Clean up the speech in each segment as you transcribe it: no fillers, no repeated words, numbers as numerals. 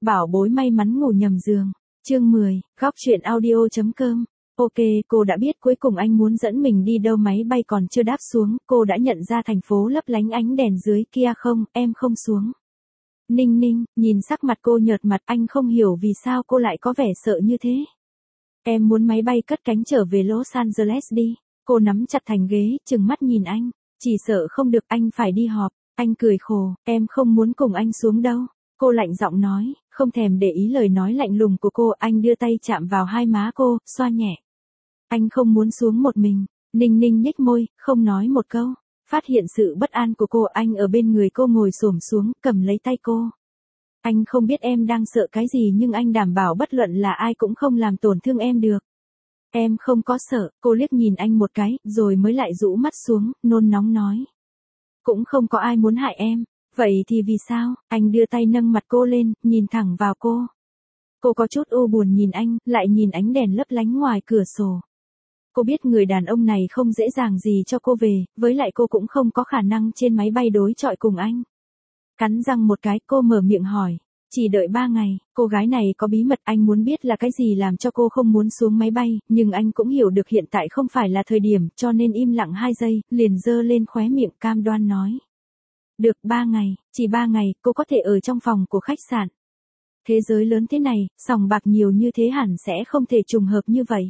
Bảo bối may mắn ngủ nhầm giường. Chương 10, góc truyện audio.com. Ok, cô đã biết cuối cùng anh muốn dẫn mình đi đâu, máy bay còn chưa đáp xuống, cô đã nhận ra thành phố lấp lánh ánh đèn dưới kia không, em không xuống. Ninh Ninh, nhìn sắc mặt cô nhợt mặt, anh không hiểu vì sao cô lại có vẻ sợ như thế. Em muốn máy bay cất cánh trở về Los Angeles đi. Cô nắm chặt thành ghế, trừng mắt nhìn anh. Chỉ sợ không được, anh phải đi họp. Anh cười khổ, em không muốn cùng anh xuống đâu. Cô lạnh giọng nói, không thèm để ý lời nói lạnh lùng của cô. Anh đưa tay chạm vào hai má cô, xoa nhẹ. Anh không muốn xuống một mình. Ninh Ninh nhếch môi, không nói một câu. Phát hiện sự bất an của cô, anh ở bên người cô ngồi xổm xuống, cầm lấy tay cô. Anh không biết em đang sợ cái gì, nhưng anh đảm bảo bất luận là ai cũng không làm tổn thương em được. Em không có sợ. Cô liếc nhìn anh một cái, rồi mới lại rũ mắt xuống, nôn nóng nói. Cũng không có ai muốn hại em. Vậy thì vì sao? Anh đưa tay nâng mặt cô lên, nhìn thẳng vào cô. Cô có chút u buồn nhìn anh, lại nhìn ánh đèn lấp lánh ngoài cửa sổ. Cô biết người đàn ông này không dễ dàng gì cho cô về, với lại cô cũng không có khả năng trên máy bay đối chọi cùng anh. Cắn răng một cái, cô mở miệng hỏi. Chỉ đợi 3 ngày, cô gái này có bí mật, anh muốn biết là cái gì làm cho cô không muốn xuống máy bay, nhưng anh cũng hiểu được hiện tại không phải là thời điểm, cho nên im lặng 2 giây, liền giơ lên khóe miệng cam đoan nói. Được 3 ngày, chỉ 3 ngày, cô có thể ở trong phòng của khách sạn. Thế giới lớn thế này, sòng bạc nhiều như thế hẳn sẽ không thể trùng hợp như vậy.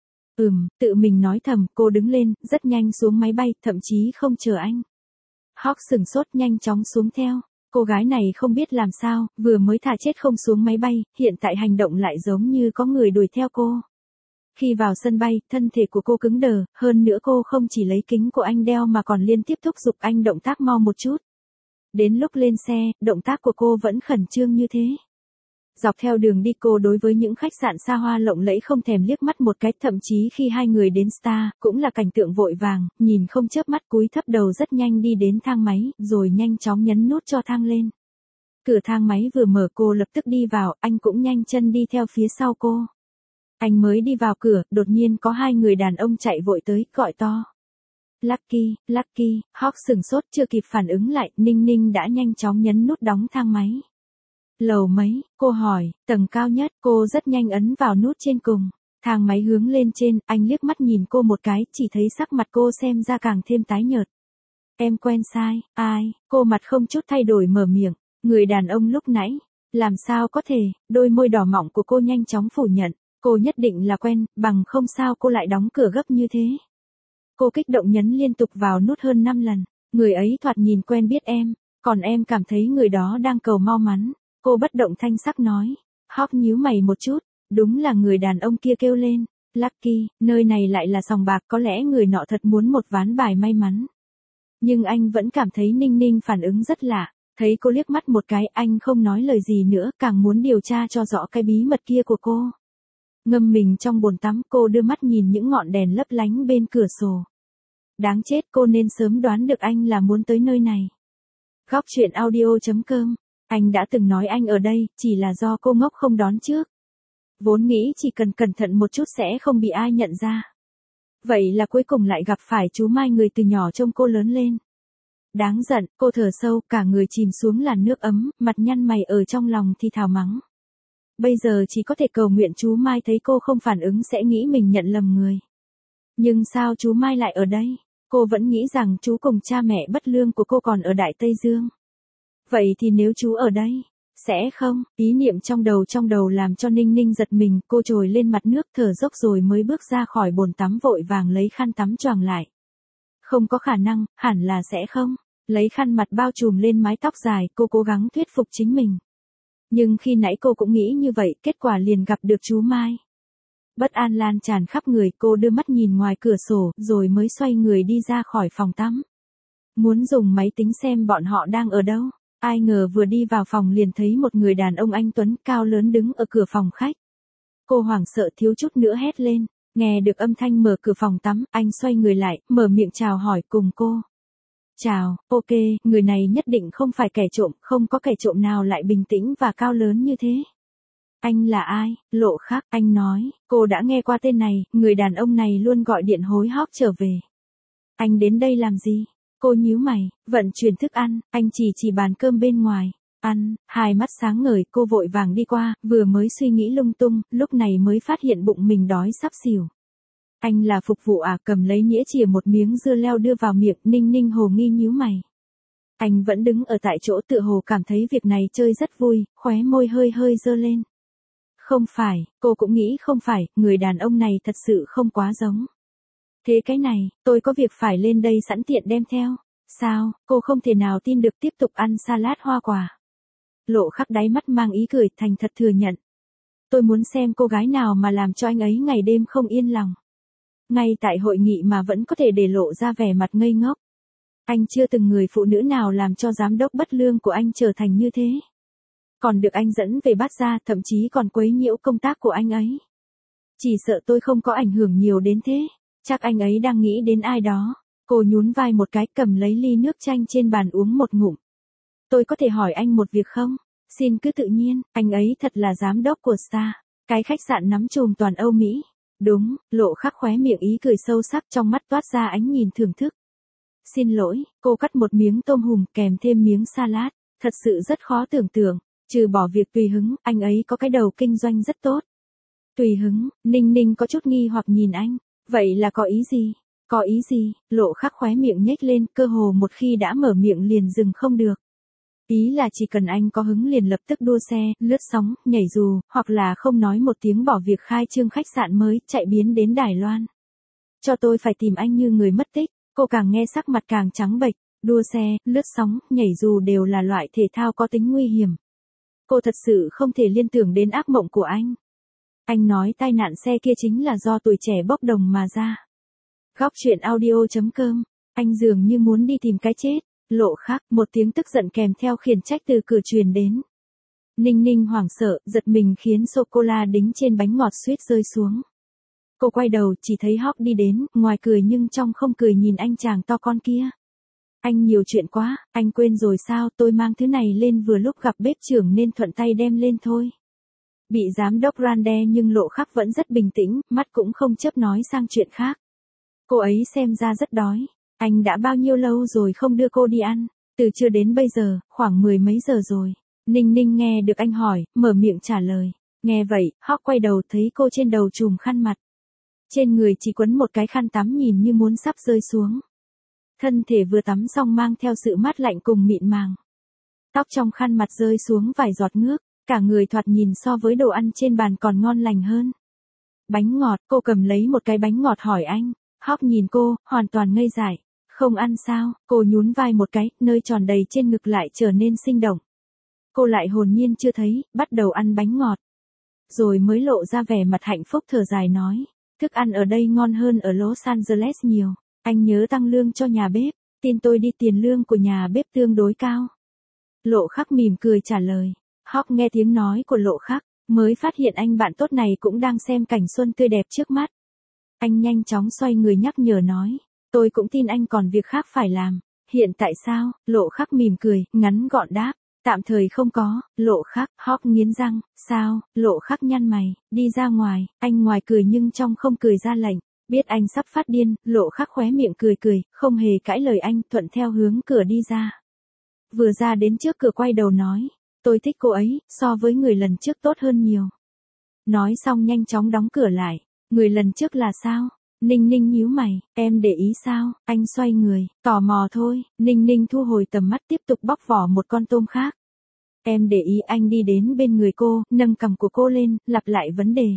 Tự mình nói thầm, cô đứng lên, rất nhanh xuống máy bay, thậm chí không chờ anh. Hawk sửng sốt nhanh chóng xuống theo. Cô gái này không biết làm sao, vừa mới thà chết không xuống máy bay, hiện tại hành động lại giống như có người đuổi theo cô. Khi vào sân bay, thân thể của cô cứng đờ, hơn nữa cô không chỉ lấy kính của anh đeo mà còn liên tiếp thúc giục anh động tác mau một chút. Đến lúc lên xe, động tác của cô vẫn khẩn trương như thế. Dọc theo đường đi cô đối với những khách sạn xa hoa lộng lẫy không thèm liếc mắt một cái, thậm chí khi hai người đến Star, cũng là cảnh tượng vội vàng, nhìn không chớp mắt, cúi thấp đầu rất nhanh đi đến thang máy, rồi nhanh chóng nhấn nút cho thang lên. Cửa thang máy vừa mở cô lập tức đi vào, anh cũng nhanh chân đi theo phía sau cô. Anh mới đi vào cửa, đột nhiên có 2 người đàn ông chạy vội tới, gọi to. Lucky, Lucky, Hawk sửng sốt chưa kịp phản ứng lại, Ninh Ninh đã nhanh chóng nhấn nút đóng thang máy. Lầu mấy, cô hỏi, tầng cao nhất, cô rất nhanh ấn vào nút trên cùng. Thang máy hướng lên trên, anh liếc mắt nhìn cô một cái, chỉ thấy sắc mặt cô xem ra càng thêm tái nhợt. Em quen sai, ai, cô mặt không chút thay đổi mở miệng, người đàn ông lúc nãy, làm sao có thể, đôi môi đỏ mọng của cô nhanh chóng phủ nhận, cô nhất định là quen, bằng không sao cô lại đóng cửa gấp như thế. Cô kích động nhấn liên tục vào nút hơn 5 lần, người ấy thoạt nhìn quen biết em, còn em cảm thấy người đó đang cầu mau mắn. Cô bất động thanh sắc nói. Hawk nhíu mày một chút, đúng là người đàn ông kia kêu lên. Lucky, nơi này lại là sòng bạc, có lẽ người nọ thật muốn một ván bài may mắn. Nhưng anh vẫn cảm thấy Ninh Ninh phản ứng rất lạ. Thấy cô liếc mắt một cái, anh không nói lời gì nữa, càng muốn điều tra cho rõ cái bí mật kia của cô. Ngâm mình trong bồn tắm, cô đưa mắt nhìn những ngọn đèn lấp lánh bên cửa sổ. Đáng chết, cô nên sớm đoán được anh là muốn tới nơi này. Góc truyện audio.com. Anh đã từng nói anh ở đây, chỉ là do cô ngốc không đón trước. Vốn nghĩ chỉ cần cẩn thận một chút sẽ không bị ai nhận ra. Vậy là cuối cùng lại gặp phải chú Mai, người từ nhỏ trông cô lớn lên. Đáng giận, cô thở sâu, cả người chìm xuống làn nước ấm, mặt nhăn mày ở trong lòng thì thào mắng. Bây giờ chỉ có thể cầu nguyện chú Mai thấy cô không phản ứng sẽ nghĩ mình nhận lầm người. Nhưng sao chú Mai lại ở đây? Cô vẫn nghĩ rằng chú cùng cha mẹ bất lương của cô còn ở Đại Tây Dương. Vậy thì nếu chú ở đây, sẽ không, ý niệm trong đầu làm cho Ninh Ninh giật mình, cô trồi lên mặt nước thở dốc rồi mới bước ra khỏi bồn tắm vội vàng lấy khăn tắm choàng lại. Không có khả năng, hẳn là sẽ không, lấy khăn mặt bao trùm lên mái tóc dài, cô cố gắng thuyết phục chính mình. Nhưng khi nãy cô cũng nghĩ như vậy, kết quả liền gặp được chú Mai. Bất an lan tràn khắp người, cô đưa mắt nhìn ngoài cửa sổ, rồi mới xoay người đi ra khỏi phòng tắm. Muốn dùng máy tính xem bọn họ đang ở đâu. Ai ngờ vừa đi vào phòng liền thấy một người đàn ông anh tuấn cao lớn đứng ở cửa phòng khách. Cô hoảng sợ thiếu chút nữa hét lên, nghe được âm thanh mở cửa phòng tắm, anh xoay người lại, mở miệng chào hỏi cùng cô. Chào, ok, người này nhất định không phải kẻ trộm, không có kẻ trộm nào lại bình tĩnh và cao lớn như thế. Anh là ai? Lộ Khắc, anh nói, cô đã nghe qua tên này, người đàn ông này luôn gọi điện hối hóc trở về. Anh đến đây làm gì? Cô nhíu mày, vận chuyển thức ăn, anh chỉ bàn cơm bên ngoài. Ăn, hai mắt sáng ngời, cô vội vàng đi qua, vừa mới suy nghĩ lung tung, lúc này mới phát hiện bụng mình đói sắp xỉu. Anh là phục vụ à? Cầm lấy nhĩa chìa một miếng dưa leo đưa vào miệng, Ninh Ninh hồ nghi nhíu mày. Anh vẫn đứng ở tại chỗ tựa hồ cảm thấy việc này chơi rất vui, khóe môi hơi hơi dơ lên. Không phải, cô cũng nghĩ không phải, người đàn ông này thật sự không quá giống. Thế cái này, tôi có việc phải lên đây sẵn tiện đem theo. Sao, cô không thể nào tin được tiếp tục ăn salad hoa quả. Lộ Khắc đáy mắt mang ý cười thành thật thừa nhận. Tôi muốn xem cô gái nào mà làm cho anh ấy ngày đêm không yên lòng. Ngay tại hội nghị mà vẫn có thể để lộ ra vẻ mặt ngây ngốc. Anh chưa từng người phụ nữ nào làm cho giám đốc bất lương của anh trở thành như thế. Còn được anh dẫn về bắt ra, thậm chí còn quấy nhiễu công tác của anh ấy. Chỉ sợ tôi không có ảnh hưởng nhiều đến thế. Chắc anh ấy đang nghĩ đến ai đó. Cô nhún vai một cái, cầm lấy ly nước chanh trên bàn uống một ngụm. Tôi có thể hỏi anh một việc không? Xin cứ tự nhiên, anh ấy thật là giám đốc của Star, cái khách sạn nắm chùm toàn Âu Mỹ. Đúng, Lộ Khắc khóe miệng ý cười sâu sắc, trong mắt toát ra ánh nhìn thưởng thức. Xin lỗi, cô cắt một miếng tôm hùm kèm thêm miếng salad, thật sự rất khó tưởng tượng, trừ bỏ việc tùy hứng, anh ấy có cái đầu kinh doanh rất tốt. Tùy hứng, Ninh Ninh có chút nghi hoặc nhìn anh, vậy là có ý gì? Có ý gì? Lộ Khắc khóe miệng nhếch lên, cơ hồ một khi đã mở miệng liền dừng không được. Ý là chỉ cần anh có hứng liền lập tức đua xe, lướt sóng, nhảy dù, hoặc là không nói một tiếng bỏ việc khai trương khách sạn mới, chạy biến đến Đài Loan. Cho tôi phải tìm anh như người mất tích, cô càng nghe sắc mặt càng trắng bệch, đua xe, lướt sóng, nhảy dù đều là loại thể thao có tính nguy hiểm. Cô thật sự không thể liên tưởng đến ác mộng của anh. Anh nói tai nạn xe kia chính là do tuổi trẻ bốc đồng mà ra. Góc truyện audio.com, anh dường như muốn đi tìm cái chết. Lộ Khắc, một tiếng tức giận kèm theo khiển trách từ cửa truyền đến. Ninh Ninh hoảng sợ, giật mình khiến sô-cô-la đính trên bánh ngọt suýt rơi xuống. Cô quay đầu, chỉ thấy Hawk đi đến, ngoài cười nhưng trong không cười nhìn anh chàng to con kia. Anh nhiều chuyện quá, anh quên rồi sao? Tôi mang thứ này lên vừa lúc gặp bếp trưởng nên thuận tay đem lên thôi. Bị giám đốc răn đe nhưng Lộ Khắc vẫn rất bình tĩnh, mắt cũng không chớp nói sang chuyện khác. Cô ấy xem ra rất đói. Anh đã bao nhiêu lâu rồi không đưa cô đi ăn? Từ trưa đến bây giờ, khoảng 10 mấy giờ rồi. Ninh Ninh nghe được anh hỏi, mở miệng trả lời. Nghe vậy, Hawk quay đầu thấy cô trên đầu trùm khăn mặt. Trên người chỉ quấn một cái khăn tắm nhìn như muốn sắp rơi xuống. Thân thể vừa tắm xong mang theo sự mát lạnh cùng mịn màng. Tóc trong khăn mặt rơi xuống vài giọt nước, cả người thoạt nhìn so với đồ ăn trên bàn còn ngon lành hơn. Bánh ngọt, cô cầm lấy một cái bánh ngọt hỏi anh. Hawk nhìn cô, hoàn toàn ngây dại. Không ăn sao? Cô nhún vai một cái, nơi tròn đầy trên ngực lại trở nên sinh động. Cô lại hồn nhiên chưa thấy, bắt đầu ăn bánh ngọt. Rồi mới lộ ra vẻ mặt hạnh phúc thở dài nói. Thức ăn ở đây ngon hơn ở Los Angeles nhiều. Anh nhớ tăng lương cho nhà bếp. Tin tôi đi, tiền lương của nhà bếp tương đối cao. Lộ Khắc mỉm cười trả lời. Hawk nghe tiếng nói của Lộ Khắc, mới phát hiện anh bạn tốt này cũng đang xem cảnh xuân tươi đẹp trước mắt. Anh nhanh chóng xoay người nhắc nhở nói. Tôi cũng tin anh còn việc khác phải làm. Hiện tại sao? Lộ Khắc mỉm cười, ngắn gọn đáp. Tạm thời không có. Lộ Khắc, Hawk nghiến răng. Sao? Lộ Khắc nhăn mày, đi ra ngoài. Anh ngoài cười nhưng trong không cười ra lệnh. Biết anh sắp phát điên, Lộ Khắc khóe miệng cười cười, không hề cãi lời anh, thuận theo hướng cửa đi ra. Vừa ra đến trước cửa quay đầu nói. Tôi thích cô ấy, so với người lần trước tốt hơn nhiều. Nói xong nhanh chóng đóng cửa lại. Người lần trước là sao? Ninh Ninh nhíu mày, em để ý sao? Anh xoay người, tò mò thôi. Ninh Ninh thu hồi tầm mắt tiếp tục bóc vỏ một con tôm khác. Em để ý. Anh đi đến bên người cô, nâng cằm của cô lên, lặp lại vấn đề.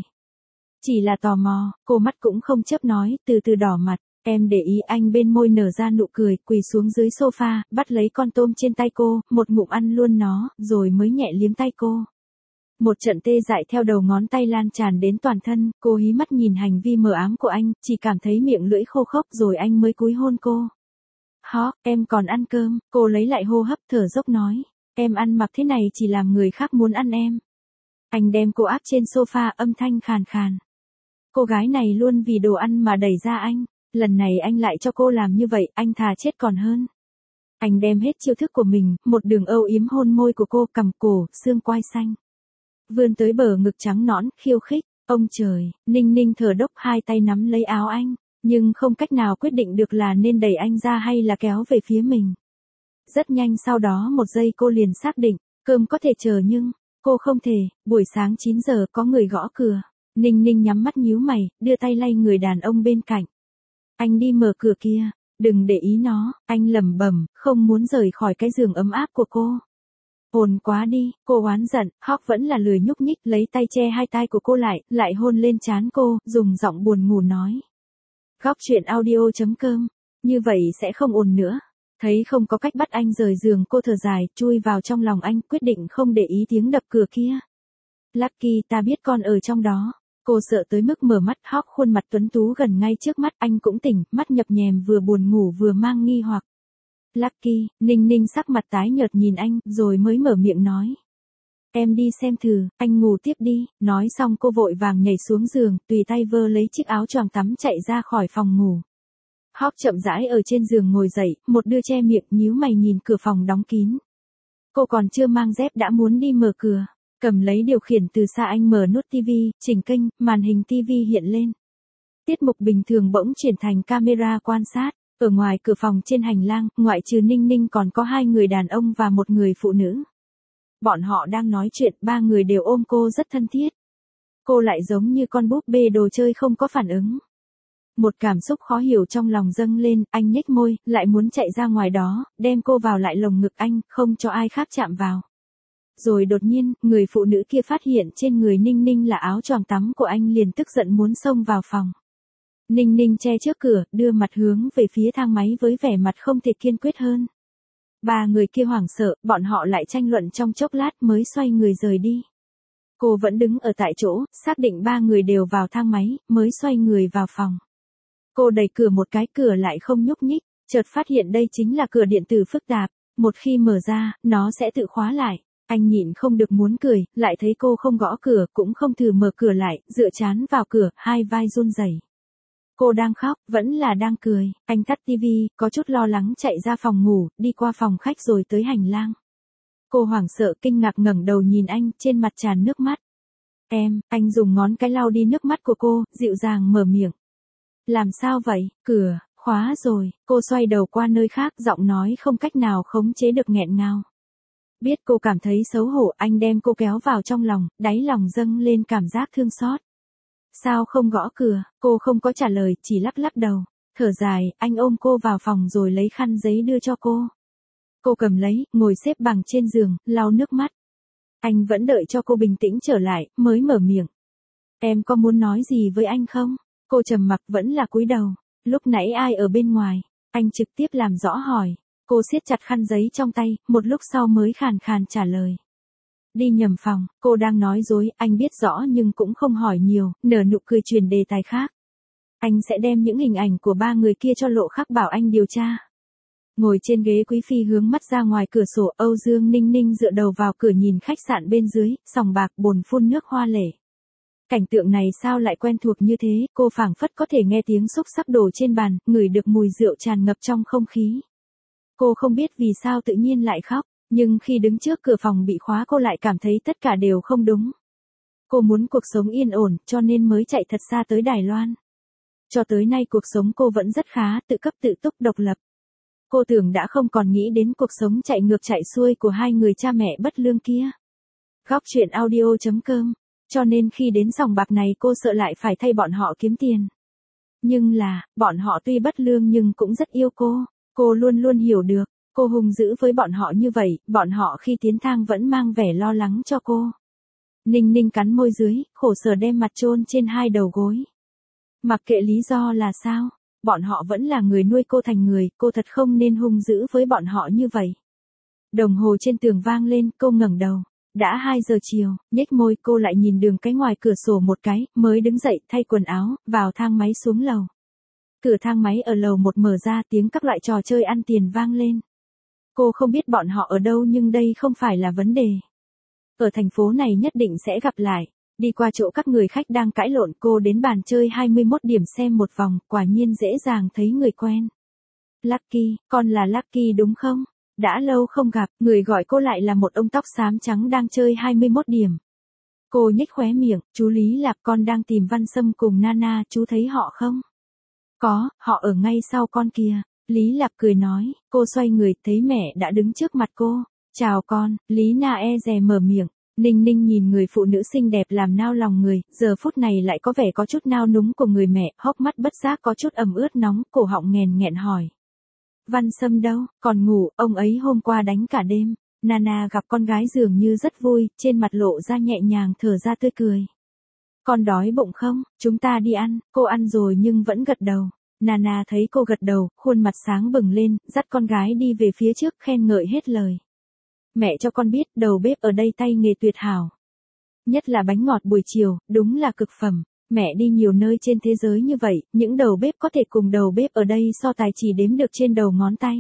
Chỉ là tò mò, cô mắt cũng không chớp nói, từ từ đỏ mặt. Em để ý. Anh bên môi nở ra nụ cười, quỳ xuống dưới sofa, bắt lấy con tôm trên tay cô, một ngụm ăn luôn nó, rồi mới nhẹ liếm tay cô. Một trận tê dại theo đầu ngón tay lan tràn đến toàn thân, cô hí mắt nhìn hành vi mờ ám của anh, chỉ cảm thấy miệng lưỡi khô khốc rồi anh mới cúi hôn cô. Hawk, em còn ăn cơm? Cô lấy lại hô hấp thở dốc nói. Em ăn mặc thế này chỉ làm người khác muốn ăn em. Anh đem cô áp trên sofa, âm thanh khàn khàn. Cô gái này luôn vì đồ ăn mà đẩy ra anh. Lần này anh lại cho cô làm như vậy, anh thà chết còn hơn. Anh đem hết chiêu thức của mình, một đường âu yếm hôn môi của cô, cằm cổ, xương quai xanh. Vươn tới bờ ngực trắng nõn, khiêu khích. Ông trời, Ninh Ninh thở đốc, hai tay nắm lấy áo anh, nhưng không cách nào quyết định được là nên đẩy anh ra hay là kéo về phía mình. Rất nhanh sau đó một giây cô liền xác định, Cơm có thể chờ nhưng, cô không thể, buổi sáng 9 giờ có người gõ cửa. Ninh Ninh nhắm mắt nhíu mày, đưa tay lay người đàn ông bên cạnh. Anh đi mở cửa kia, đừng để ý nó, anh lẩm bẩm, không muốn rời khỏi cái giường ấm áp của cô. Ồn quá đi, cô oán giận, Hawk vẫn là lười nhúc nhích, lấy tay che hai tai của cô lại hôn lên trán cô, dùng giọng buồn ngủ nói. Góc chuyện audio.com, như vậy sẽ không ồn nữa. Thấy không có cách bắt anh rời giường, cô thở dài, chui vào trong lòng anh, quyết định không để ý tiếng đập cửa kia. Lucky, ta biết con ở trong đó. Cô sợ tới mức mở mắt, Hawk khuôn mặt tuấn tú gần ngay trước mắt, anh cũng tỉnh, mắt nhập nhèm vừa buồn ngủ vừa mang nghi hoặc. Lucky, Ninh Ninh sắc mặt tái nhợt nhìn anh, rồi mới mở miệng nói. Em đi xem thử, anh ngủ tiếp đi, nói xong cô vội vàng nhảy xuống giường, tùy tay vơ lấy chiếc áo choàng tắm chạy ra khỏi phòng ngủ. Hawk chậm rãi ở trên giường ngồi dậy, một đưa che miệng, nhíu mày nhìn cửa phòng đóng kín. Cô còn chưa mang dép đã muốn đi mở cửa. Cầm lấy điều khiển từ xa anh mở nút TV, chỉnh kênh, màn hình TV hiện lên. Tiết mục bình thường bỗng chuyển thành camera quan sát. Ở ngoài cửa phòng trên hành lang, ngoại trừ Ninh Ninh còn có 2 người đàn ông và 1 người phụ nữ. Bọn họ đang nói chuyện, 3 người đều ôm cô rất thân thiết. Cô lại giống như con búp bê đồ chơi không có phản ứng. Một cảm xúc khó hiểu trong lòng dâng lên, anh nhếch môi, lại muốn chạy ra ngoài đó, đem cô vào lại lồng ngực anh, không cho ai khác chạm vào. Rồi đột nhiên, người phụ nữ kia phát hiện trên người Ninh Ninh là áo choàng tắm của anh, liền tức giận muốn xông vào phòng. Ninh Ninh che trước cửa, đưa mặt hướng về phía thang máy với vẻ mặt không thể kiên quyết hơn. 3 người kia hoảng sợ, bọn họ lại tranh luận trong chốc lát mới xoay người rời đi. Cô vẫn đứng ở tại chỗ, xác định 3 người đều vào thang máy, mới xoay người vào phòng. Cô đẩy cửa một cái, cửa lại không nhúc nhích, chợt phát hiện đây chính là cửa điện tử phức tạp, một khi mở ra, nó sẽ tự khóa lại. Anh nhịn không được muốn cười, lại thấy cô không gõ cửa, cũng không thử mở cửa lại, dựa chán vào cửa, hai vai run rẩy. Cô đang khóc, vẫn là đang cười. Anh tắt tivi, có chút lo lắng chạy ra phòng ngủ, đi qua phòng khách rồi tới hành lang. Cô hoảng sợ kinh ngạc ngẩng đầu nhìn anh, trên mặt tràn nước mắt. Anh dùng ngón cái lau đi nước mắt của cô, dịu dàng mở miệng. Làm sao vậy, cửa, khóa rồi. Cô xoay đầu qua nơi khác, giọng nói không cách nào khống chế được nghẹn ngào. Biết cô cảm thấy xấu hổ, anh đem cô kéo vào trong lòng, đáy lòng dâng lên cảm giác thương xót. Sao không gõ cửa? Cô không có trả lời, chỉ lắc lắc đầu. Thở dài, anh ôm cô vào phòng rồi lấy khăn giấy đưa cho cô. Cô cầm lấy, ngồi xếp bằng trên giường, lau nước mắt. Anh vẫn đợi cho cô bình tĩnh trở lại, mới mở miệng. Em có muốn nói gì với anh không? Cô trầm mặc vẫn là cúi đầu. Lúc nãy ai ở bên ngoài? Anh trực tiếp làm rõ hỏi. Cô siết chặt khăn giấy trong tay, một lúc sau mới khàn khàn trả lời. Đi nhầm phòng, cô đang nói dối, anh biết rõ nhưng cũng không hỏi nhiều, nở nụ cười truyền đề tài khác. Anh sẽ đem những hình ảnh của 3 người kia cho Lộ Khắc bảo anh điều tra. Ngồi trên ghế quý phi hướng mắt ra ngoài cửa sổ, Âu Dương Ninh Ninh dựa đầu vào cửa nhìn khách sạn bên dưới, sòng bạc bồn phun nước hoa lệ. Cảnh tượng này sao lại quen thuộc như thế, cô phảng phất có thể nghe tiếng xúc xắc đổ trên bàn, ngửi được mùi rượu tràn ngập trong không khí. Cô không biết vì sao tự nhiên lại khóc, nhưng khi đứng trước cửa phòng bị khóa cô lại cảm thấy tất cả đều không đúng. Cô muốn cuộc sống yên ổn, cho nên mới chạy thật xa tới Đài Loan. Cho tới nay cuộc sống cô vẫn rất khá, tự cấp tự túc độc lập. Cô tưởng đã không còn nghĩ đến cuộc sống chạy ngược chạy xuôi của 2 người cha mẹ bất lương kia. Góc chuyện audio.com, cho nên khi đến sòng bạc này cô sợ lại phải thay bọn họ kiếm tiền. Nhưng là, bọn họ tuy bất lương nhưng cũng rất yêu cô luôn luôn hiểu được. Cô hung dữ với bọn họ như vậy, bọn họ khi tiến thang vẫn mang vẻ lo lắng cho cô. Ninh Ninh cắn môi dưới, khổ sở đem mặt chôn trên 2 đầu gối. Mặc kệ lý do là sao, bọn họ vẫn là người nuôi cô thành người, cô thật không nên hung dữ với bọn họ như vậy. Đồng hồ trên tường vang lên, cô ngẩng đầu. Đã 2 giờ chiều, nhếch môi cô lại nhìn đường cái ngoài cửa sổ một cái, mới đứng dậy thay quần áo, vào thang máy xuống lầu. Cửa thang máy ở lầu 1 mở ra, tiếng các loại trò chơi ăn tiền vang lên. Cô không biết bọn họ ở đâu nhưng đây không phải là vấn đề. Ở thành phố này nhất định sẽ gặp lại. Đi qua chỗ các người khách đang cãi lộn, cô đến bàn chơi 21 điểm xem một vòng, quả nhiên dễ dàng thấy người quen. Lucky, con là Lucky đúng không? Đã lâu không gặp, người gọi cô lại là một ông tóc xám trắng đang chơi 21 điểm. Cô nhếch khóe miệng, chú Lý Lạp, con đang tìm Văn Sâm cùng Nana, chú thấy họ không? Có, họ ở ngay sau con kìa. Lý Lạp cười nói, cô xoay người, thấy mẹ đã đứng trước mặt cô. Chào con, Lý Na e dè mở miệng. Ninh Ninh nhìn người phụ nữ xinh đẹp làm nao lòng người, giờ phút này lại có vẻ có chút nao núng của người mẹ, hốc mắt bất giác có chút ẩm ướt nóng, cổ họng nghèn nghẹn hỏi. Văn Sâm đâu, còn ngủ, ông ấy hôm qua đánh cả đêm. Nana gặp con gái dường như rất vui, trên mặt lộ ra nhẹ nhàng thở ra tươi cười. Con đói bụng không, chúng ta đi ăn, cô ăn rồi nhưng vẫn gật đầu. Nana thấy cô gật đầu, khuôn mặt sáng bừng lên, dắt con gái đi về phía trước khen ngợi hết lời. Mẹ cho con biết, đầu bếp ở đây tay nghề tuyệt hảo. Nhất là bánh ngọt buổi chiều, đúng là cực phẩm. Mẹ đi nhiều nơi trên thế giới như vậy, những đầu bếp có thể cùng đầu bếp ở đây so tài chỉ đếm được trên đầu ngón tay.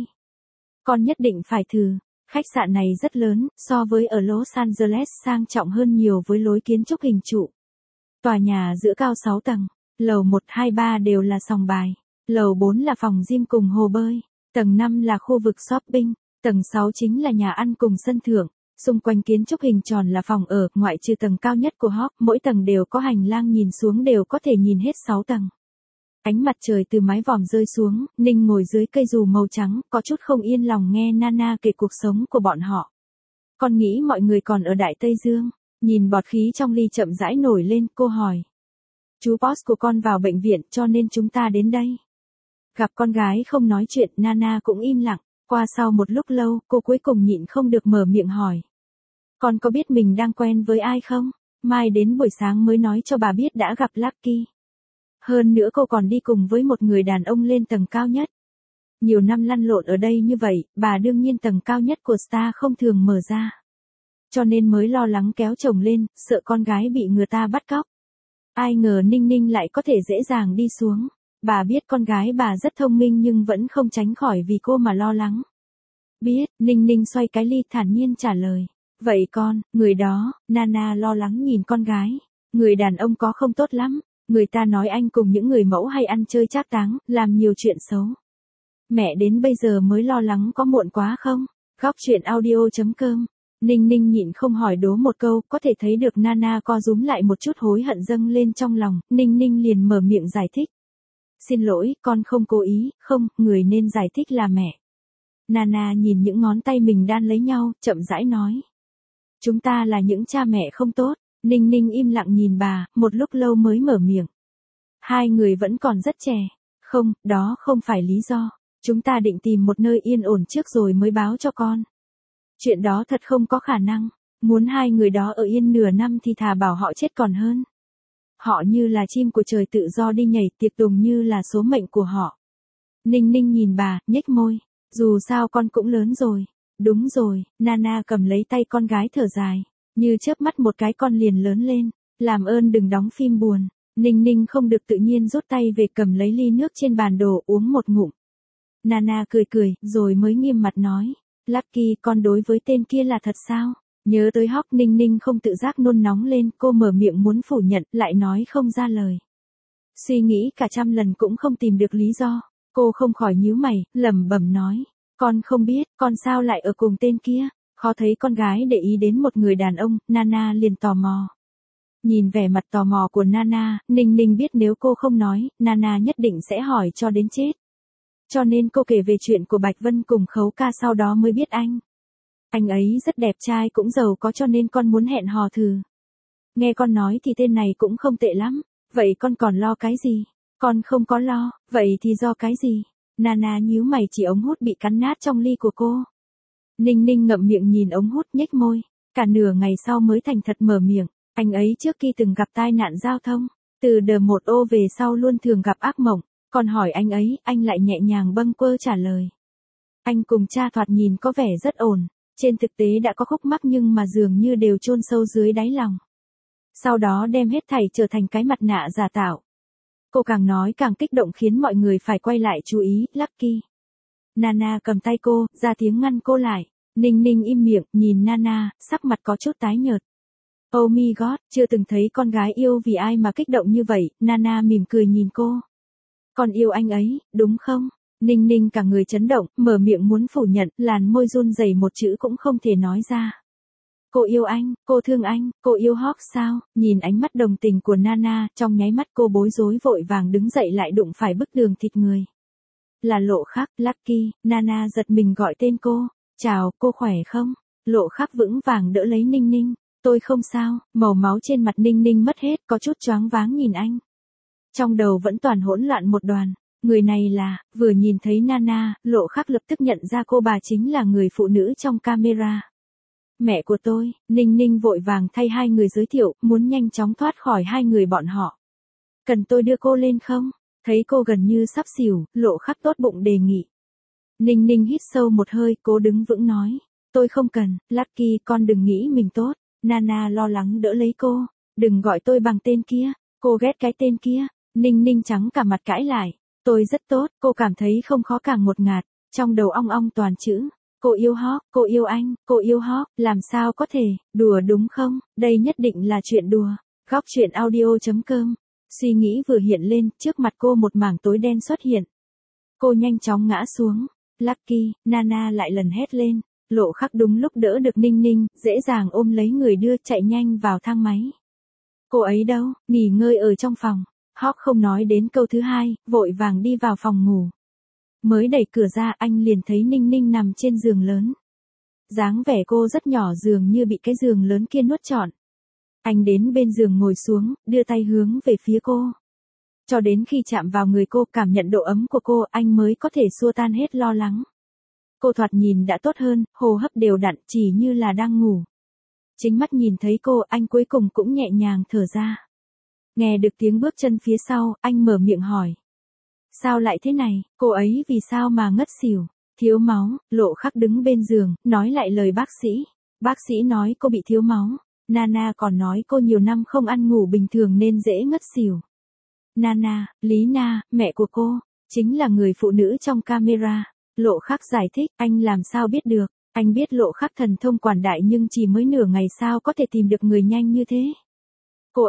Con nhất định phải thử. Khách sạn này rất lớn, so với ở Los Angeles sang trọng hơn nhiều với lối kiến trúc hình trụ. Tòa nhà giữa cao 6 tầng, lầu 1, 2, 3 đều là sòng bài, lầu 4 là phòng gym cùng hồ bơi, tầng 5 là khu vực shopping, tầng 6 chính là nhà ăn cùng sân thượng. Xung quanh kiến trúc hình tròn là phòng ở, ngoại trừ tầng cao nhất của Hawk, mỗi tầng đều có hành lang nhìn xuống đều có thể nhìn hết 6 tầng. Ánh mặt trời từ mái vòm rơi xuống, Ninh ngồi dưới cây dù màu trắng, có chút không yên lòng nghe Nana kể cuộc sống của bọn họ. Con nghĩ mọi người còn ở Đại Tây Dương, nhìn bọt khí trong ly chậm rãi nổi lên, cô hỏi. Chú boss của con vào bệnh viện cho nên chúng ta đến đây. Gặp con gái không nói chuyện, Nana cũng im lặng, qua sau một lúc lâu, cô cuối cùng nhịn không được mở miệng hỏi. Con có biết mình đang quen với ai không? Mai đến buổi sáng mới nói cho bà biết đã gặp Lucky. Hơn nữa cô còn đi cùng với một người đàn ông lên tầng cao nhất. Nhiều năm lăn lộn ở đây như vậy, bà đương nhiên tầng cao nhất của Star không thường mở ra. Cho nên mới lo lắng kéo chồng lên, sợ con gái bị người ta bắt cóc. Ai ngờ Ninh Ninh lại có thể dễ dàng đi xuống. Bà biết con gái bà rất thông minh nhưng vẫn không tránh khỏi vì cô mà lo lắng. Biết, Ninh Ninh xoay cái ly thản nhiên trả lời. Vậy con, người đó, Nana lo lắng nhìn con gái. Người đàn ông có không tốt lắm. Người ta nói anh cùng những người mẫu hay ăn chơi trác táng, làm nhiều chuyện xấu. Mẹ đến bây giờ mới lo lắng có muộn quá không? Góc chuyện audio.com. Ninh Ninh nhịn không hỏi đố một câu, có thể thấy được Nana co rúm lại một chút hối hận dâng lên trong lòng, Ninh Ninh liền mở miệng giải thích. Xin lỗi, con không cố ý, không, người nên giải thích là mẹ. Nana nhìn những ngón tay mình đan lấy nhau, chậm rãi nói. Chúng ta là những cha mẹ không tốt. Ninh Ninh im lặng nhìn bà, một lúc lâu mới mở miệng. Hai người vẫn còn rất trẻ. Không, đó không phải lý do. Chúng ta định tìm một nơi yên ổn trước rồi mới báo cho con. Chuyện đó thật không có khả năng. Muốn hai người đó ở yên nửa năm thì thà bảo họ chết còn hơn. Họ như là chim của trời tự do đi nhảy, tiệc tùng như là số mệnh của họ. Ninh Ninh nhìn bà, nhếch môi. Dù sao con cũng lớn rồi. Đúng rồi, Nana cầm lấy tay con gái thở dài. Như chớp mắt một cái con liền lớn lên. Làm ơn đừng đóng phim buồn. Ninh Ninh không được tự nhiên rút tay về cầm lấy ly nước trên bàn đổ uống một ngụm. Nana cười cười, rồi mới nghiêm mặt nói. Lucky, con đối với tên kia là thật sao? Nhớ tới Hawk, Ninh Ninh không tự giác nôn nóng lên, cô mở miệng muốn phủ nhận, lại nói không ra lời. Suy nghĩ cả trăm lần cũng không tìm được lý do. Cô không khỏi nhíu mày, lẩm bẩm nói. Con không biết, con sao lại ở cùng tên kia? Khó thấy con gái để ý đến một người đàn ông, Nana liền tò mò. Nhìn vẻ mặt tò mò của Nana, Ninh Ninh biết nếu cô không nói, Nana nhất định sẽ hỏi cho đến chết. Cho nên cô kể về chuyện của Bạch Vân cùng Khấu Ca sau đó mới biết anh. Anh ấy rất đẹp trai cũng giàu có cho nên con muốn hẹn hò thử. Nghe con nói thì tên này cũng không tệ lắm. Vậy con còn lo cái gì? Con không có lo, vậy thì do cái gì? Nana nhíu mày chỉ ống hút bị cắn nát trong ly của cô. Ninh Ninh ngậm miệng nhìn ống hút nhếch môi. Cả nửa ngày sau mới thành thật mở miệng. Anh ấy trước khi từng gặp tai nạn giao thông. Từ đờ một ô về sau luôn thường gặp ác mộng. Còn hỏi anh ấy, anh lại nhẹ nhàng bâng quơ trả lời. Anh cùng cha thoạt nhìn có vẻ rất ổn. Trên thực tế đã có khúc mắc nhưng mà dường như đều chôn sâu dưới đáy lòng. Sau đó đem hết thảy trở thành cái mặt nạ giả tạo. Cô càng nói càng kích động khiến mọi người phải quay lại chú ý, Lucky. Nana cầm tay cô, ra tiếng ngăn cô lại. Ninh Ninh im miệng, nhìn Nana, sắc mặt có chút tái nhợt. Oh my god, chưa từng thấy con gái yêu vì ai mà kích động như vậy, Nana mỉm cười nhìn cô. Con yêu anh ấy, đúng không? Ninh Ninh cả người chấn động, mở miệng muốn phủ nhận, làn môi run rẩy một chữ cũng không thể nói ra. Cô yêu anh, cô thương anh, cô yêu Hawk sao? Nhìn ánh mắt đồng tình của Nana, trong nháy mắt cô bối rối vội vàng đứng dậy lại đụng phải bức tường thịt người. Là Lộ Khắc, Lucky, Nana giật mình gọi tên cô. Chào, cô khỏe không? Lộ Khắc vững vàng đỡ lấy Ninh Ninh. Tôi không sao, màu máu trên mặt Ninh Ninh mất hết, có chút choáng váng nhìn anh. Trong đầu vẫn toàn hỗn loạn một đoàn. Người này là, vừa nhìn thấy Nana, Lộ Khắc lập tức nhận ra cô bà chính là người phụ nữ trong camera. Mẹ của tôi. Ninh Ninh vội vàng thay hai người giới thiệu, muốn nhanh chóng thoát khỏi hai người bọn họ. Cần tôi đưa cô lên không? Thấy cô gần như sắp xỉu, Lộ Khắc tốt bụng đề nghị. Ninh Ninh hít sâu một hơi, cố đứng vững nói. Tôi không cần, Lucky con đừng nghĩ mình tốt. Nana lo lắng đỡ lấy cô. Đừng gọi tôi bằng tên kia. Cô ghét cái tên kia. Ninh Ninh trắng cả mặt cãi lại. Tôi rất tốt, cô cảm thấy không khó càng một ngạt. Trong đầu ong ong toàn chữ. Cô yêu Hawk, cô yêu anh, cô yêu Hawk, làm sao có thể, đùa đúng không? Đây nhất định là chuyện đùa. Góc chuyện audio.com. Suy nghĩ vừa hiện lên, trước mặt cô một mảng tối đen xuất hiện. Cô nhanh chóng ngã xuống. Lucky, Nana lại lần hét lên. Lộ Khắc đúng lúc đỡ được Ninh Ninh, dễ dàng ôm lấy người đưa chạy nhanh vào thang máy. Cô ấy đâu, nghỉ ngơi ở trong phòng. Hawk không nói đến câu thứ hai, vội vàng đi vào phòng ngủ. Mới đẩy cửa ra anh liền thấy Ninh Ninh nằm trên giường lớn. Dáng vẻ cô rất nhỏ dường như bị cái giường lớn kia nuốt trọn. Anh đến bên giường ngồi xuống, đưa tay hướng về phía cô. Cho đến khi chạm vào người cô cảm nhận độ ấm của cô anh mới có thể xua tan hết lo lắng. Cô thoạt nhìn đã tốt hơn, hô hấp đều đặn chỉ như là đang ngủ. Chính mắt nhìn thấy cô anh cuối cùng cũng nhẹ nhàng thở ra. Nghe được tiếng bước chân phía sau, anh mở miệng hỏi. Sao lại thế này, cô ấy vì sao mà ngất xỉu, thiếu máu, Lộ Khắc đứng bên giường, nói lại lời bác sĩ. Bác sĩ nói cô bị thiếu máu, Nana còn nói cô nhiều năm không ăn ngủ bình thường nên dễ ngất xỉu. Nana, Lý Na, mẹ của cô, chính là người phụ nữ trong camera. Lộ Khắc giải thích, anh làm sao biết được, anh biết Lộ Khắc thần thông quảng đại nhưng chỉ mới nửa ngày sao có thể tìm được người nhanh như thế. Cô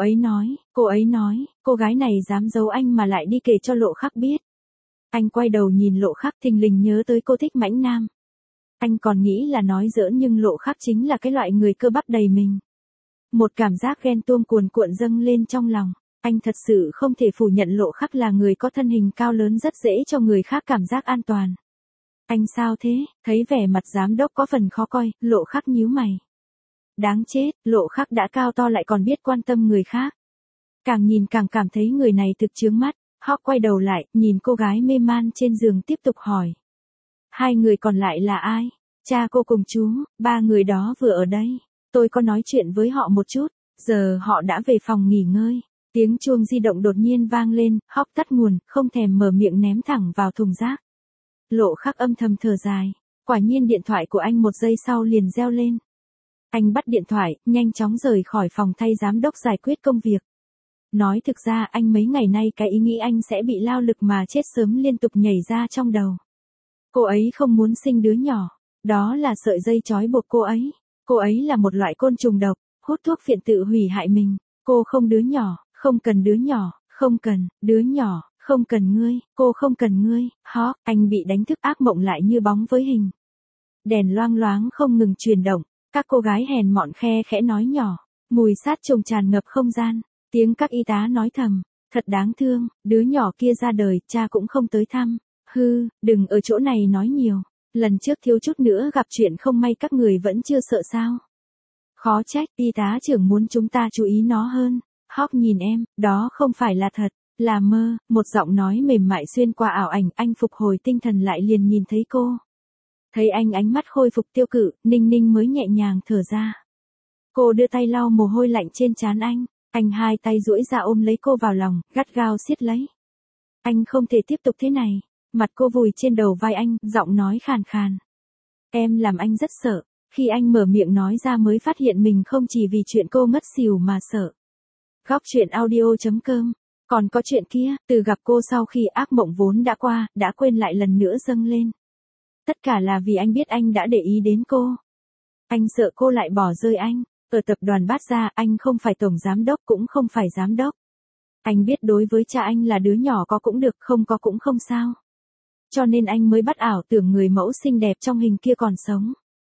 ấy nói, cô gái này dám giấu anh mà lại đi kể cho Lộ Khắc biết. Anh quay đầu nhìn Lộ Khắc thình lình nhớ tới cô thích mãnh nam. Anh còn nghĩ là nói giỡn nhưng Lộ Khắc chính là cái loại người cơ bắp đầy mình. Một cảm giác ghen tuông cuồn cuộn dâng lên trong lòng. Anh thật sự không thể phủ nhận Lộ Khắc là người có thân hình cao lớn rất dễ cho người khác cảm giác an toàn. Anh sao thế, thấy vẻ mặt giám đốc có phần khó coi, Lộ Khắc nhíu mày. Đáng chết, Lộ Khắc đã cao to lại còn biết quan tâm người khác. Càng nhìn càng cảm thấy người này thực chướng mắt. Hawk quay đầu lại, nhìn cô gái mê man trên giường tiếp tục hỏi. Hai người còn lại là ai? Cha cô cùng chú, ba người đó vừa ở đây. Tôi có nói chuyện với họ một chút, giờ họ đã về phòng nghỉ ngơi. Tiếng chuông di động đột nhiên vang lên, Hawk tắt nguồn, không thèm mở miệng ném thẳng vào thùng rác. Lộ Khắc âm thầm thở dài, quả nhiên điện thoại của anh một giây sau liền reo lên. Anh bắt điện thoại, nhanh chóng rời khỏi phòng thay giám đốc giải quyết công việc. Nói thực ra anh mấy ngày nay cái ý nghĩ anh sẽ bị lao lực mà chết sớm liên tục nhảy ra trong đầu. Cô ấy không muốn sinh đứa nhỏ, đó là sợi dây trói buộc cô ấy. Cô ấy là một loại côn trùng độc, hút thuốc phiện tự hủy hại mình. Cô không đứa nhỏ, không cần đứa nhỏ, không cần, đứa nhỏ, không cần ngươi, cô không cần ngươi. Hawk, anh bị đánh thức ác mộng lại như bóng với hình. Đèn loang loáng không ngừng chuyển động, các cô gái hèn mọn khe khẽ nói nhỏ, mùi sát trùng tràn ngập không gian. Tiếng các y tá nói thầm, thật đáng thương, đứa nhỏ kia ra đời, cha cũng không tới thăm. Hư, đừng ở chỗ này nói nhiều. Lần trước thiếu chút nữa gặp chuyện không may các người vẫn chưa sợ sao. Khó trách, y tá trưởng muốn chúng ta chú ý nó hơn. Hawk nhìn em, đó không phải là thật, là mơ. Một giọng nói mềm mại xuyên qua ảo ảnh, anh phục hồi tinh thần lại liền nhìn thấy cô. Thấy anh ánh mắt khôi phục tiêu cự, Ninh Ninh mới nhẹ nhàng thở ra. Cô đưa tay lau mồ hôi lạnh trên trán anh. Anh hai tay duỗi ra ôm lấy cô vào lòng, gắt gao siết lấy. Anh không thể tiếp tục thế này. Mặt cô vùi trên đầu vai anh, giọng nói khàn khàn. Em làm anh rất sợ. Khi anh mở miệng nói ra mới phát hiện mình không chỉ vì chuyện cô ngất xỉu mà sợ. Góc chuyện audio.com. Còn có chuyện kia, từ gặp cô sau khi ác mộng vốn đã qua, đã quên lại lần nữa dâng lên. Tất cả là vì anh biết anh đã để ý đến cô. Anh sợ cô lại bỏ rơi anh. Ở tập đoàn Bát Gia, anh không phải tổng giám đốc cũng không phải giám đốc. Anh biết đối với cha anh là đứa nhỏ có cũng được, không có cũng không sao. Cho nên anh mới bắt ảo tưởng người mẫu xinh đẹp trong hình kia còn sống.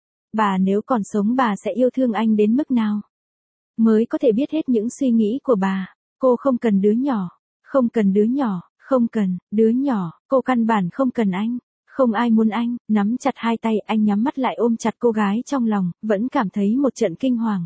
Bà nếu còn sống bà sẽ yêu thương anh đến mức nào? Mới có thể biết hết những suy nghĩ của bà. Cô không cần đứa nhỏ, không cần đứa nhỏ, không cần, đứa nhỏ, cô căn bản không cần anh. Không ai muốn anh, nắm chặt hai tay, anh nhắm mắt lại ôm chặt cô gái trong lòng, vẫn cảm thấy một trận kinh hoàng.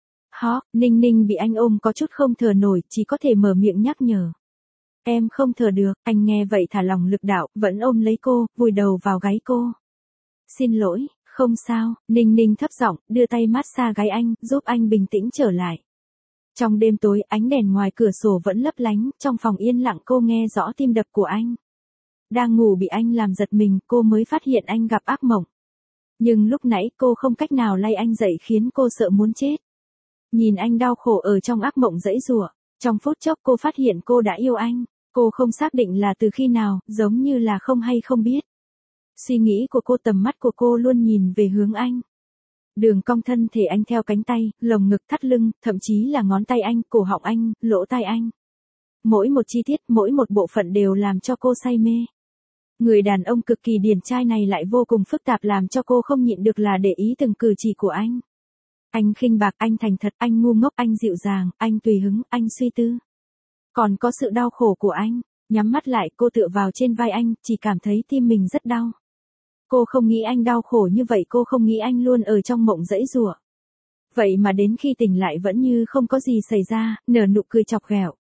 Ninh Ninh bị anh ôm có chút không thở nổi, chỉ có thể mở miệng nhắc nhở. Em không thở được, anh nghe vậy thả lòng lực đạo, vẫn ôm lấy cô, vùi đầu vào gáy cô. Xin lỗi, không sao, Ninh Ninh thấp giọng, đưa tay massage gáy anh, giúp anh bình tĩnh trở lại. Trong đêm tối, ánh đèn ngoài cửa sổ vẫn lấp lánh, trong phòng yên lặng cô nghe rõ tim đập của anh. Đang ngủ bị anh làm giật mình, cô mới phát hiện anh gặp ác mộng. Nhưng lúc nãy cô không cách nào lay anh dậy khiến cô sợ muốn chết. Nhìn anh đau khổ ở trong ác mộng giãy giụa, trong phút chốc cô phát hiện cô đã yêu anh. Cô không xác định là từ khi nào, giống như là không hay không biết. Suy nghĩ của cô, tầm mắt của cô luôn nhìn về hướng anh. Đường cong thân thể anh theo cánh tay, lồng ngực, thắt lưng, thậm chí là ngón tay anh, cổ họng anh, lỗ tai anh. Mỗi một chi tiết, mỗi một bộ phận đều làm cho cô say mê. Người đàn ông cực kỳ điển trai này lại vô cùng phức tạp làm cho cô không nhịn được là để ý từng cử chỉ của anh. Anh khinh bạc, anh thành thật, anh ngu ngốc, anh dịu dàng, anh tùy hứng, anh suy tư. Còn có sự đau khổ của anh. Nhắm mắt lại, cô tựa vào trên vai anh, chỉ cảm thấy tim mình rất đau. Cô không nghĩ anh đau khổ như vậy, cô không nghĩ anh luôn ở trong mộng giãy giụa. Vậy mà đến khi tỉnh lại vẫn như không có gì xảy ra, nở nụ cười chọc ghẹo.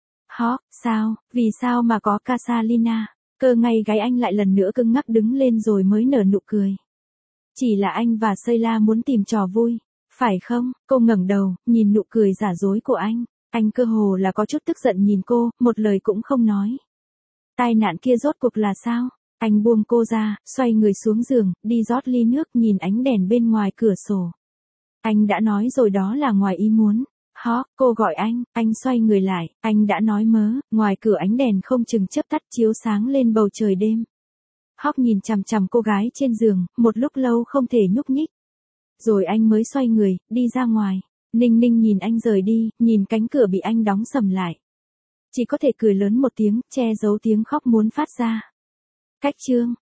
Sao, vì sao mà có Casalina? Cơ ngay gáy anh lại lần nữa cứng ngắc đứng lên rồi mới nở nụ cười. Chỉ là anh và Sheila muốn tìm trò vui, phải không? Cô ngẩng đầu, nhìn nụ cười giả dối của anh. Anh cơ hồ là có chút tức giận nhìn cô, một lời cũng không nói. Tai nạn kia rốt cuộc là sao? Anh buông cô ra, xoay người xuống giường, đi rót ly nước, nhìn ánh đèn bên ngoài cửa sổ. Anh đã nói rồi đó là ngoài ý muốn. Cô gọi anh xoay người lại, anh đã nói mớ, ngoài cửa ánh đèn không chừng chớp tắt chiếu sáng lên bầu trời đêm. Nhìn chằm chằm cô gái trên giường, một lúc lâu không thể nhúc nhích. Rồi anh mới xoay người, đi ra ngoài. Ninh Ninh nhìn anh rời đi, nhìn cánh cửa bị anh đóng sầm lại. Chỉ có thể cười lớn một tiếng, che giấu tiếng khóc muốn phát ra. Cách chương